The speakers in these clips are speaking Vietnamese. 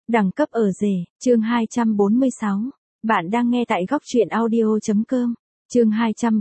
Đẳng cấp ở rể, chương 246. Bạn đang nghe tại góc truyện audio.com. Chương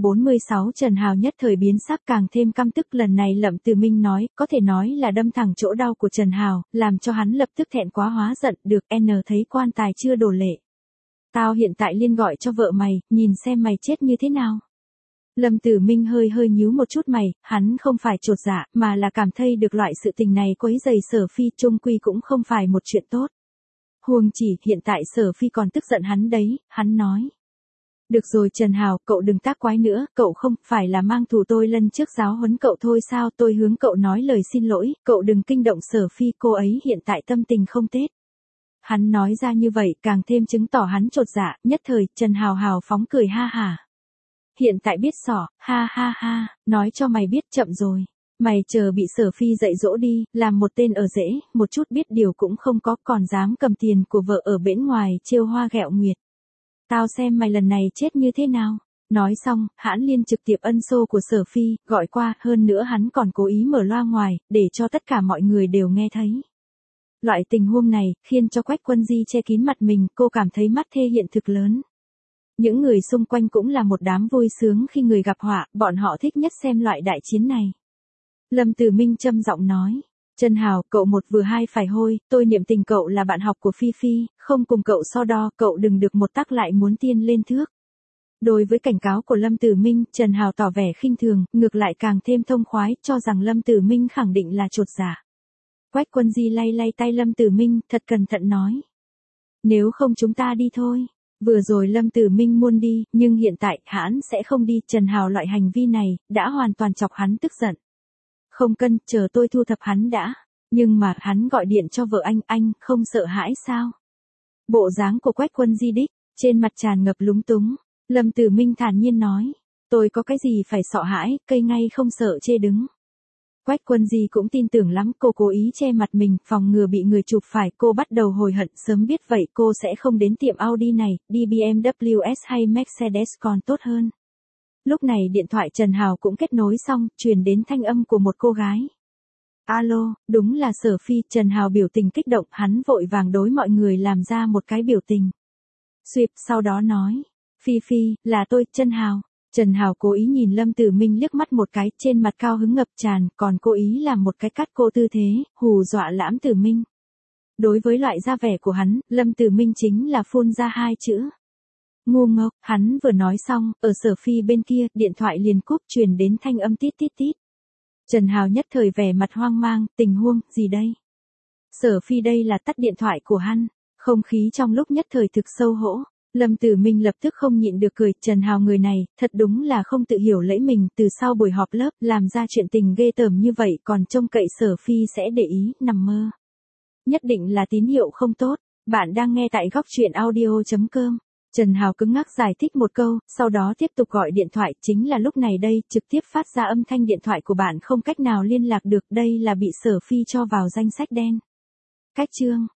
246 Trần Hào nhất thời biến sắc càng thêm căm tức, lần này Lâm Tử Minh nói, có thể nói là đâm thẳng chỗ đau của Trần Hào, làm cho hắn lập tức thẹn quá hóa giận, được thấy quan tài chưa đổ lệ. Tao hiện tại liên gọi cho vợ mày, nhìn xem mày chết như thế nào. Lâm Tử Minh hơi nhíu một chút mày, hắn không phải chột dạ, mà là cảm thấy được loại sự tình này quấy rầy Sở Phi chung quy cũng không phải một chuyện tốt. Huống chỉ hiện tại Sở Phi còn tức giận hắn đấy, hắn nói. Được rồi Trần Hào, cậu đừng tác quái nữa, cậu không phải là mang thù tôi lần trước giáo huấn cậu thôi sao, tôi hướng cậu nói lời xin lỗi, cậu đừng kinh động Sở Phi, cô ấy hiện tại tâm tình không tết. Hắn nói ra như vậy càng thêm chứng tỏ hắn chột dạ, nhất thời Trần Hào hào phóng cười ha hả. Hiện tại biết xỏ, ha ha ha, nói cho mày biết chậm rồi. Mày chờ bị Sở Phi dạy dỗ đi, làm một tên ở rễ, một chút biết điều cũng không có, còn dám cầm tiền của vợ ở bển ngoài trêu hoa ghẹo nguyệt. Tao xem mày lần này chết như thế nào. Nói xong, Hãn Liên trực tiếp ân xô của Sở Phi, gọi qua, hơn nữa hắn còn cố ý mở loa ngoài, để cho tất cả mọi người đều nghe thấy. Loại tình huống này, khiến cho Quách Quân Di che kín mặt mình, cô cảm thấy mắt thê hiện thực lớn. Những người xung quanh cũng là một đám vui sướng khi người gặp họa, bọn họ thích nhất xem loại đại chiến này. Lâm Tử Minh trầm giọng nói, Trần Hào, cậu một vừa hai phải hôi, tôi niệm tình cậu là bạn học của Phi Phi, không cùng cậu so đo, cậu đừng được một tắc lại muốn tiên lên thước. Đối với cảnh cáo của Lâm Tử Minh, Trần Hào tỏ vẻ khinh thường, ngược lại càng thêm thông khoái, cho rằng Lâm Tử Minh khẳng định là chột dạ. Quách Quân Di lay tay Lâm Tử Minh, thật cẩn thận nói. Nếu không chúng ta đi thôi. Vừa rồi Lâm Tử Minh muốn đi, nhưng hiện tại, hắn sẽ không đi, Trần Hào loại hành vi này, đã hoàn toàn chọc hắn tức giận. Không cần, chờ tôi thu thập hắn đã. Nhưng mà, hắn gọi điện cho vợ anh không sợ hãi sao? Bộ dáng của Quách Quân Di đích, trên mặt tràn ngập lúng túng. Lâm Tử Minh thản nhiên nói, tôi có cái gì phải sợ hãi, cây ngay không sợ chê đứng. Quách Quân Di cũng tin tưởng lắm, cô cố ý che mặt mình, phòng ngừa bị người chụp phải, cô bắt đầu hối hận, sớm biết vậy cô sẽ không đến tiệm Audi này, đi BMW S hay Mercedes còn tốt hơn. Lúc này điện thoại Trần Hào cũng kết nối xong, truyền đến thanh âm của một cô gái. Alo, đúng là Sở Phi, Trần Hào biểu tình kích động, hắn vội vàng đối mọi người làm ra một cái biểu tình. Xuyệp, sau đó nói, Phi Phi, là tôi, Trần Hào. Trần Hào cố ý nhìn Lâm Tử Minh liếc mắt một cái, trên mặt cao hứng ngập tràn, còn cố ý làm một cái cắt cô tư thế, hù dọa Lãm Tử Minh. Đối với loại da vẻ của hắn, Lâm Tử Minh chính là phun ra hai chữ. Ngu ngốc, hắn vừa nói xong, ở Sở Phi bên kia, điện thoại liền cúp, truyền đến thanh âm tít tít tít. Trần Hào nhất thời vẻ mặt hoang mang, tình huống, gì đây? Sở Phi đây là tắt điện thoại của hắn, không khí trong lúc nhất thời thực sâu hỗ. Lâm Tử Minh lập tức không nhịn được cười, Trần Hào người này, thật đúng là không tự hiểu lẫy mình, từ sau buổi họp lớp, làm ra chuyện tình ghê tởm như vậy, còn trông cậy Sở Phi sẽ để ý, nằm mơ. Nhất định là tín hiệu không tốt, bạn đang nghe tại góc truyện audio.com. Trần Hào cứng ngắc giải thích một câu, sau đó tiếp tục gọi điện thoại, chính là lúc này đây, trực tiếp phát ra âm thanh điện thoại của bạn không cách nào liên lạc được, đây là bị Sở Phi cho vào danh sách đen. Cách chương.